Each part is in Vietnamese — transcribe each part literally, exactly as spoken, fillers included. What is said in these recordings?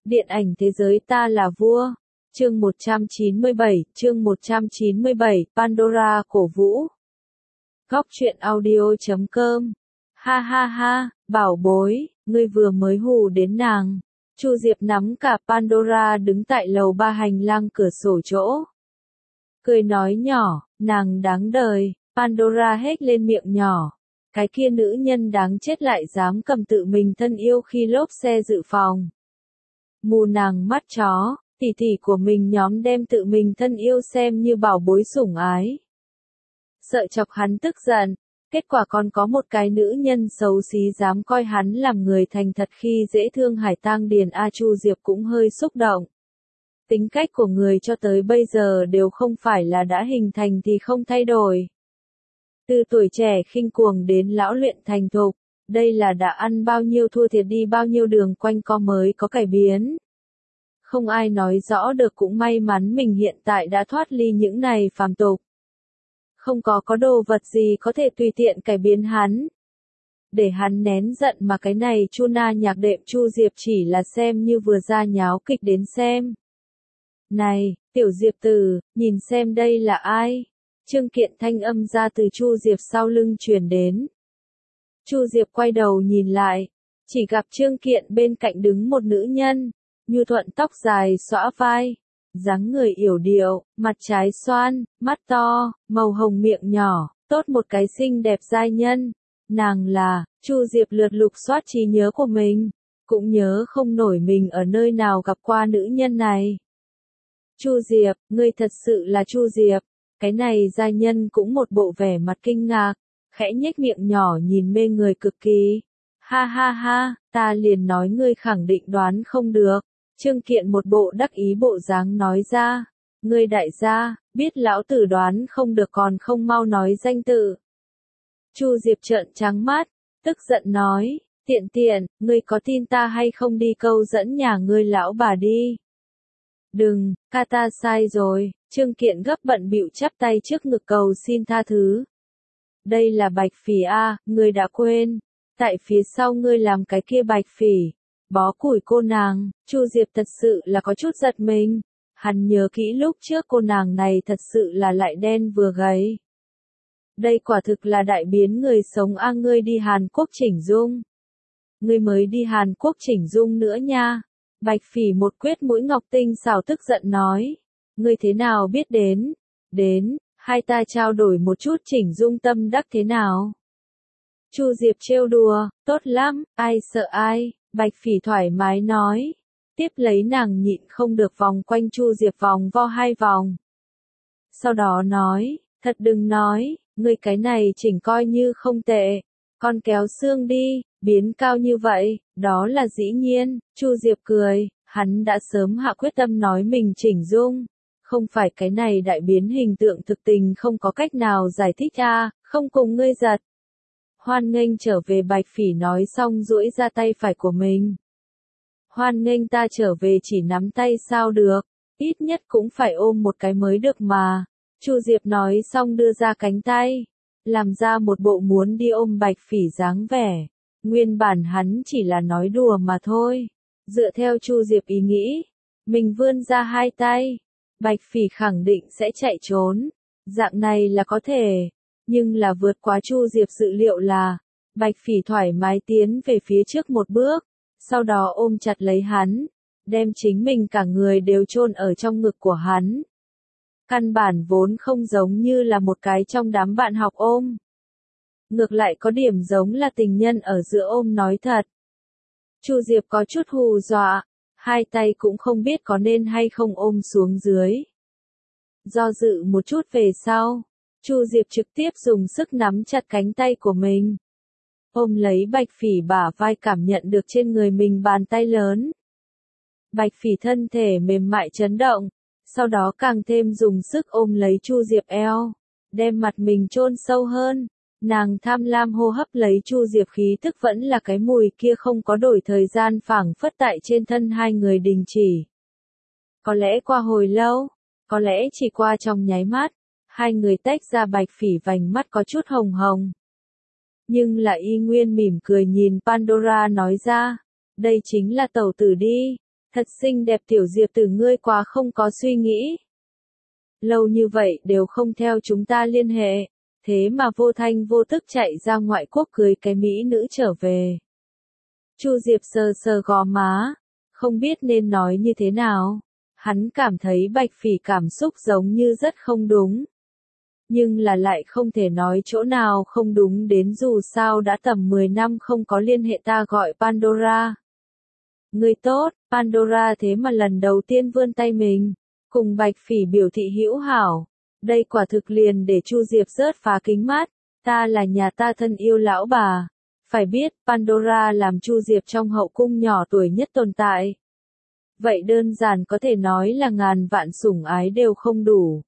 Điện ảnh thế giới ta là vua. Chương một trăm chín mươi bảy, chương một trăm chín mươi bảy, Pandora cổ vũ. Góc truyện audio chấm com. Ha ha ha, bảo bối, ngươi vừa mới hù đến nàng. Chu Diệp nắm cả Pandora đứng tại lầu ba hành lang cửa sổ chỗ. Cười nói nhỏ, nàng đáng đời, Pandora hét lên miệng nhỏ. Cái kia nữ nhân đáng chết lại dám cầm tự mình thân yêu khi lốp xe dự phòng. Mù nàng mắt chó, tỷ tỷ của mình nhóm đem tự mình thân yêu xem như bảo bối sủng ái. Sợ chọc hắn tức giận, kết quả còn có một cái nữ nhân xấu xí dám coi hắn làm người thành thật khi dễ thương Hải Tang Điền A Chu Diệp cũng hơi xúc động. Tính cách của người cho tới bây giờ đều không phải là đã hình thành thì không thay đổi. Từ tuổi trẻ khinh cuồng đến lão luyện thành thục, đây là đã ăn bao nhiêu thua thiệt đi bao nhiêu đường quanh co mới có cải biến. Không ai nói rõ được, cũng may mắn mình hiện tại đã thoát ly những này phàm tục. Không có có đồ vật gì có thể tùy tiện cải biến hắn. Để hắn nén giận mà cái này Chu Na nhạc đệm Chu Diệp chỉ là xem như vừa ra nháo kịch đến xem. Này, tiểu Diệp tử, nhìn xem đây là ai? Trương Kiện thanh âm ra từ Chu Diệp sau lưng truyền đến. Chu Diệp quay đầu nhìn lại, chỉ gặp Trương Kiện bên cạnh đứng một nữ nhân, nhu thuận tóc dài xõa vai, dáng người yểu điệu, mặt trái xoan, mắt to, màu hồng miệng nhỏ, tốt một cái xinh đẹp giai nhân. Nàng là, Chu Diệp lượt lục soát trí nhớ của mình, cũng nhớ không nổi mình ở nơi nào gặp qua nữ nhân này. Chu Diệp, ngươi thật sự là Chu Diệp. Cái này giai nhân cũng một bộ vẻ mặt kinh ngạc, khẽ nhếch miệng nhỏ nhìn mê người cực kỳ. Ha ha ha, ta liền nói ngươi khẳng định đoán không được. Trương Kiện một bộ đắc ý bộ dáng nói ra. Ngươi đại gia, biết lão tử đoán không được còn không mau nói danh tự. Chu Diệp trợn trắng mắt, tức giận nói, tiện tiện, ngươi có tin ta hay không đi câu dẫn nhà ngươi lão bà đi. Đừng, ca ta sai rồi. Trương Kiện gấp bận bịu chắp tay trước ngực cầu xin tha thứ. Đây là Bạch Phỉ a, ngươi đã quên. Tại phía sau ngươi làm cái kia Bạch Phỉ. Bó củi cô nàng, Chu Diệp thật sự là có chút giật mình. Hắn nhớ kỹ lúc trước cô nàng này thật sự là lại đen vừa gầy. Đây quả thực là đại biến người sống a, ngươi đi Hàn Quốc chỉnh dung. Ngươi mới đi Hàn Quốc chỉnh dung nữa nha. Bạch Phỉ một quyết mũi ngọc tinh xảo tức giận nói. Ngươi thế nào biết đến? Đến, hai ta trao đổi một chút chỉnh dung tâm đắc thế nào? Chu Diệp trêu đùa, tốt lắm, ai sợ ai, Bạch Phỉ thoải mái nói. Tiếp lấy nàng nhịn không được vòng quanh Chu Diệp vòng vo hai vòng. Sau đó nói, thật đừng nói, ngươi cái này chỉnh coi như không tệ. Con kéo xương đi, biến cao như vậy, đó là dĩ nhiên. Chu Diệp cười, hắn đã sớm hạ quyết tâm nói mình chỉnh dung. Không phải cái này đại biến hình tượng thực tình không có cách nào giải thích a, không cùng ngươi giật. Hoan nghênh trở về, Bạch Phỉ nói xong duỗi ra tay phải của mình. Hoan nghênh ta trở về chỉ nắm tay sao được, ít nhất cũng phải ôm một cái mới được mà. Chu Diệp nói xong đưa ra cánh tay, làm ra một bộ muốn đi ôm Bạch Phỉ dáng vẻ. Nguyên bản hắn chỉ là nói đùa mà thôi. Dựa theo Chu Diệp ý nghĩ, mình vươn ra hai tay. Bạch Phỉ khẳng định sẽ chạy trốn. Dạng này là có thể. Nhưng là vượt quá Chu Diệp dự liệu là, Bạch Phỉ thoải mái tiến về phía trước một bước, sau đó ôm chặt lấy hắn, đem chính mình cả người đều chôn ở trong ngực của hắn. Căn bản vốn không giống như là một cái trong đám bạn học ôm. Ngược lại có điểm giống là tình nhân ở giữa ôm nói thật. Chu Diệp có chút hù dọa. Hai tay cũng không biết có nên hay không ôm xuống dưới. Do dự một chút về sau, Chu Diệp trực tiếp dùng sức nắm chặt cánh tay của mình. Ôm lấy Bạch Phỉ bả vai, cảm nhận được trên người mình bàn tay lớn. Bạch Phỉ thân thể mềm mại chấn động, sau đó càng thêm dùng sức ôm lấy Chu Diệp eo, đem mặt mình chôn sâu hơn. Nàng tham lam hô hấp lấy Chu Diệp khí tức, vẫn là cái mùi kia không có đổi, thời gian phảng phất tại trên thân hai người đình chỉ. Có lẽ qua hồi lâu, có lẽ chỉ qua trong nháy mắt, hai người tách ra. Bạch Phỉ vành mắt có chút hồng hồng. Nhưng lại y nguyên mỉm cười nhìn Pandora nói ra, đây chính là tẩu tử đi, Thật xinh đẹp tiểu Diệp Tử, ngươi quá không có suy nghĩ. Lâu như vậy đều không theo chúng ta liên hệ, thế mà vô thanh vô tức chạy ra ngoại quốc cưới cái mỹ nữ trở về. Chu Diệp sờ sờ gò má, không biết nên nói như thế nào. Hắn cảm thấy Bạch Phỉ cảm xúc giống như rất không đúng. Nhưng là lại không thể nói chỗ nào không đúng đến, dù sao đã tầm mười năm không có liên hệ. Ta gọi Pandora. Người tốt, Pandora thế mà lần đầu tiên vươn tay mình, cùng Bạch Phỉ biểu thị hữu hảo. Đây quả thực liền để Chu Diệp rớt phá kính mắt. Ta là nhà ta thân yêu lão bà. Phải biết, Pandora làm Chu Diệp trong hậu cung nhỏ tuổi nhất tồn tại. Vậy đơn giản có thể nói là ngàn vạn sủng ái đều không đủ.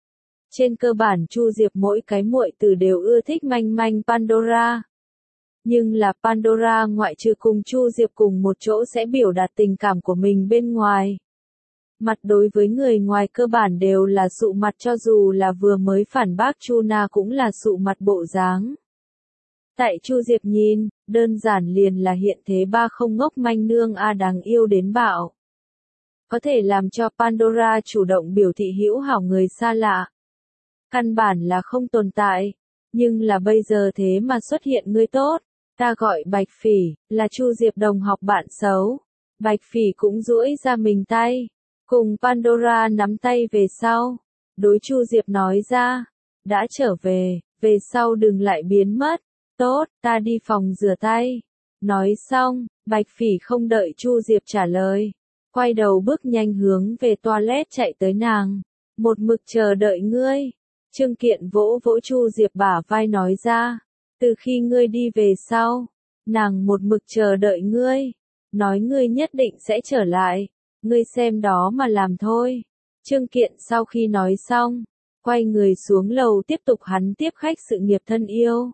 Trên cơ bản Chu Diệp mỗi cái muội tử đều ưa thích manh manh Pandora. Nhưng là Pandora ngoại trừ cùng Chu Diệp cùng một chỗ sẽ biểu đạt tình cảm của mình bên ngoài. Mặt đối với người ngoài cơ bản đều là sụ mặt, cho dù là vừa mới phản bác Chu Na cũng là sụ mặt bộ dáng. Tại Chu Diệp nhìn, đơn giản liền là hiện thế ba không ngốc manh nương a, đáng yêu đến bạo. Có thể làm cho Pandora chủ động biểu thị hữu hảo người xa lạ. Căn bản là không tồn tại, nhưng là bây giờ thế mà xuất hiện người tốt. Ta gọi Bạch Phỉ, là Chu Diệp đồng học bạn xấu. Bạch Phỉ cũng duỗi ra mình tay, cùng Pandora nắm tay về sau. Đối Chu Diệp nói ra, đã trở về, về sau đừng lại biến mất. Tốt, ta đi phòng rửa tay. Nói xong, Bạch Phỉ không đợi Chu Diệp trả lời, quay đầu bước nhanh hướng về toilet chạy tới. Nàng một mực chờ đợi ngươi. Trương Kiện vỗ vỗ Chu Diệp bả vai nói ra, từ khi ngươi đi về sau, nàng một mực chờ đợi ngươi, nói ngươi nhất định sẽ trở lại, ngươi xem đó mà làm thôi. Trương Kiện sau khi nói xong, quay người xuống lầu tiếp tục hắn tiếp khách sự nghiệp thân yêu.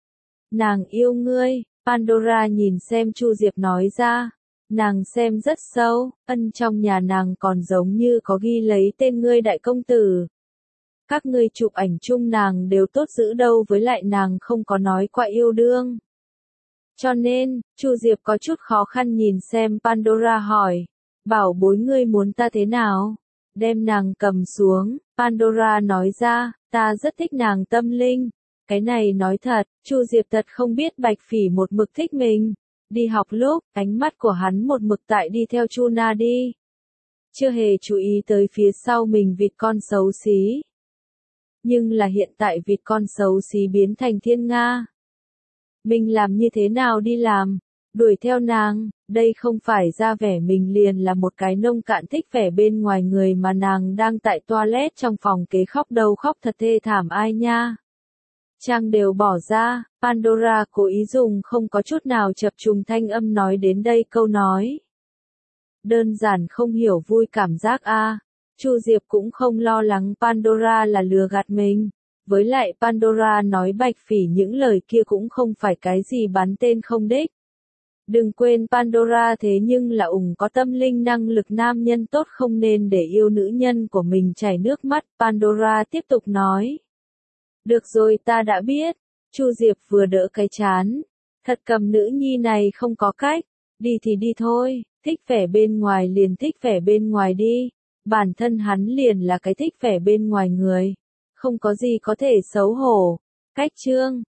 Nàng yêu ngươi, Pandora nhìn xem Chu Diệp nói ra, nàng xem rất sâu, ân trong nhà nàng còn giống như có ghi lấy tên ngươi đại công tử. Các ngươi chụp ảnh chung nàng đều tốt giữ đâu, với lại nàng không có nói qua yêu đương. Cho nên, Chu Diệp có chút khó khăn nhìn xem Pandora hỏi, bảo bối ngươi muốn ta thế nào? Đem nàng cầm xuống, Pandora nói ra, ta rất thích nàng tâm linh. Cái này nói thật, Chu Diệp thật không biết Bạch Phỉ một mực thích mình. Đi học lúc, ánh mắt của hắn một mực tại đi theo Chu Na đi. Chưa hề chú ý tới phía sau mình vịt con xấu xí. Nhưng là hiện tại vịt con xấu xí biến thành thiên nga. Mình làm như thế nào đi làm? Đuổi theo nàng, đây không phải ra vẻ mình liền là một cái nông cạn thích vẻ bên ngoài người mà nàng đang tại toilet trong phòng kế khóc đâu, khóc thật thê thảm ai nha. Trang đều bỏ ra, Pandora cố ý dùng không có chút nào chập trùng thanh âm nói đến đây câu nói. Đơn giản không hiểu vui cảm giác a. Chu Diệp cũng không lo lắng Pandora là lừa gạt mình. Với lại Pandora nói Bạch Phỉ những lời kia cũng không phải cái gì bắn tên không đích. Đừng quên Pandora thế nhưng là ủng có tâm linh năng lực nam nhân tốt, không nên để yêu nữ nhân của mình chảy nước mắt. Pandora tiếp tục nói. Được rồi, ta đã biết. Chu Diệp vừa đỡ cái chán. Thật cầm nữ nhi này không có cách. Đi thì đi thôi, thích vẻ bên ngoài liền thích vẻ bên ngoài đi. Bản thân hắn liền là cái thích vẻ bên ngoài người. Không có gì có thể xấu hổ. Cách chương